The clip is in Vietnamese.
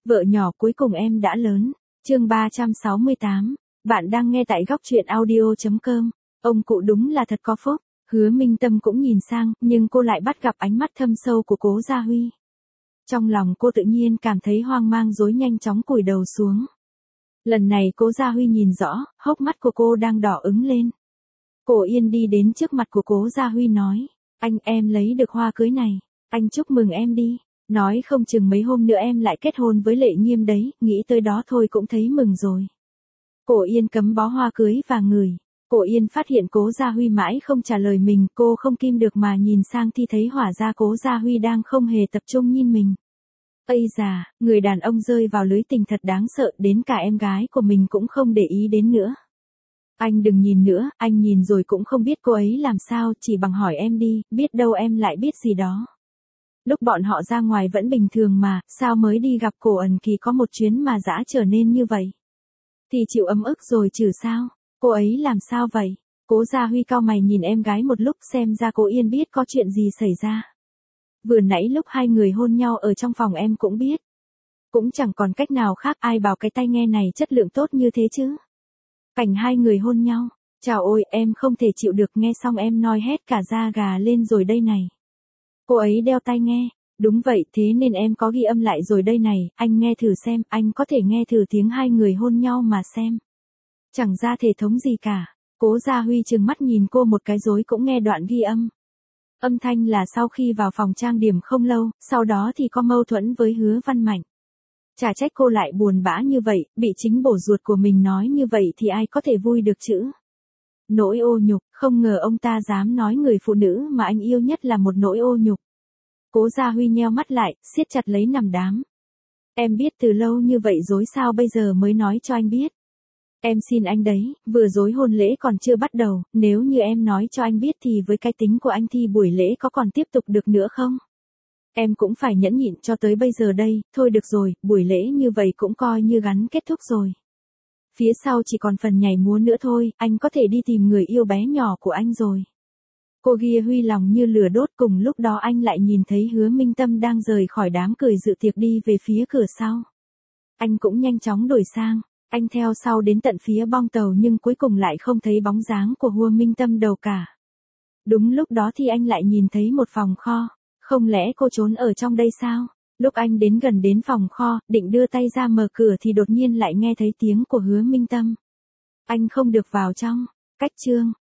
Vợ nhỏ cuối cùng em đã lớn. Chương 368. Bạn đang nghe tại góc truyện audio.com. Ông cụ đúng là thật có phúc. Hứa Minh Tâm cũng nhìn sang, nhưng cô lại bắt gặp ánh mắt thâm sâu của Cố Gia Huy. Trong lòng cô tự nhiên cảm thấy hoang mang rối, nhanh chóng cúi đầu xuống. Lần này Cố Gia Huy nhìn rõ, hốc mắt của cô đang đỏ ửng lên. Cổ Yên đi đến trước mặt của Cố Gia Huy nói, anh em lấy được hoa cưới này, anh chúc mừng em đi. Nói không chừng mấy hôm nữa em lại kết hôn với Lệ Nghiêm đấy, nghĩ tới đó thôi cũng thấy mừng rồi. Cổ Yên cắm bó hoa cưới và ngửi. Cổ Yên phát hiện Cố Gia Huy mãi không trả lời mình, cô không kìm được mà nhìn sang thì thấy hỏa ra Cố Gia Huy đang không hề tập trung nhìn mình. Ây già, người đàn ông rơi vào lưới tình thật đáng sợ, đến cả em gái của mình cũng không để ý đến nữa. Anh đừng nhìn nữa, anh nhìn rồi cũng không biết cô ấy làm sao, chỉ bằng hỏi em đi, biết đâu em lại biết gì đó. Lúc bọn họ ra ngoài vẫn bình thường mà, sao mới đi gặp Cổ Ẩn Kỳ có một chuyến mà dã trở nên như vậy? Thì chịu ấm ức rồi chứ sao? Cô ấy làm sao vậy? Cố Gia Huy cau mày nhìn em gái một lúc, xem ra cô Yên biết có chuyện gì xảy ra. Vừa nãy lúc hai người hôn nhau ở trong phòng em cũng biết. Cũng chẳng còn cách nào khác, ai bảo cái tai nghe này chất lượng tốt như thế chứ. Cảnh hai người hôn nhau. Chào ôi, em không thể chịu được, nghe xong em nói hết cả da gà lên rồi đây này. Cô ấy đeo tai nghe. Đúng vậy, thế nên em có ghi âm lại rồi đây này, anh nghe thử xem, anh có thể nghe thử tiếng hai người hôn nhau mà xem. Chẳng ra thể thống gì cả. Cố Gia Huy trừng mắt nhìn cô một cái rồi cũng nghe đoạn ghi âm. Âm thanh là sau khi vào phòng trang điểm không lâu, sau đó thì có mâu thuẫn với Hứa Văn Mạnh. Chả trách cô lại buồn bã như vậy, bị chính bổ ruột của mình nói như vậy thì ai có thể vui được chứ. Nỗi ô nhục, không ngờ ông ta dám nói người phụ nữ mà anh yêu nhất là một nỗi ô nhục. Cố Gia Huy nheo mắt lại, siết chặt lấy nằm đám. Em biết từ lâu như vậy rồi sao bây giờ mới nói cho anh biết. Em xin anh đấy, vừa rồi hôn lễ còn chưa bắt đầu, nếu như em nói cho anh biết thì với cái tính của anh thì buổi lễ có còn tiếp tục được nữa không? Em cũng phải nhẫn nhịn cho tới bây giờ đây, thôi được rồi, buổi lễ như vậy cũng coi như gắn kết thúc rồi. Phía sau chỉ còn phần nhảy múa nữa thôi, anh có thể đi tìm người yêu bé nhỏ của anh rồi. Cô Gia Huy lòng như lửa đốt, cùng lúc đó anh lại nhìn thấy Hứa Minh Tâm đang rời khỏi đám cười dự tiệc đi về phía cửa sau. Anh cũng nhanh chóng đổi sang, anh theo sau đến tận phía bong tàu nhưng cuối cùng lại không thấy bóng dáng của Hứa Minh Tâm đâu cả. Đúng lúc đó thì anh lại nhìn thấy một phòng kho, không lẽ cô trốn ở trong đây sao? Lúc anh đến gần đến phòng kho, định đưa tay ra mở cửa thì đột nhiên lại nghe thấy tiếng của Hứa Minh Tâm. Anh không được vào trong. Cách chương.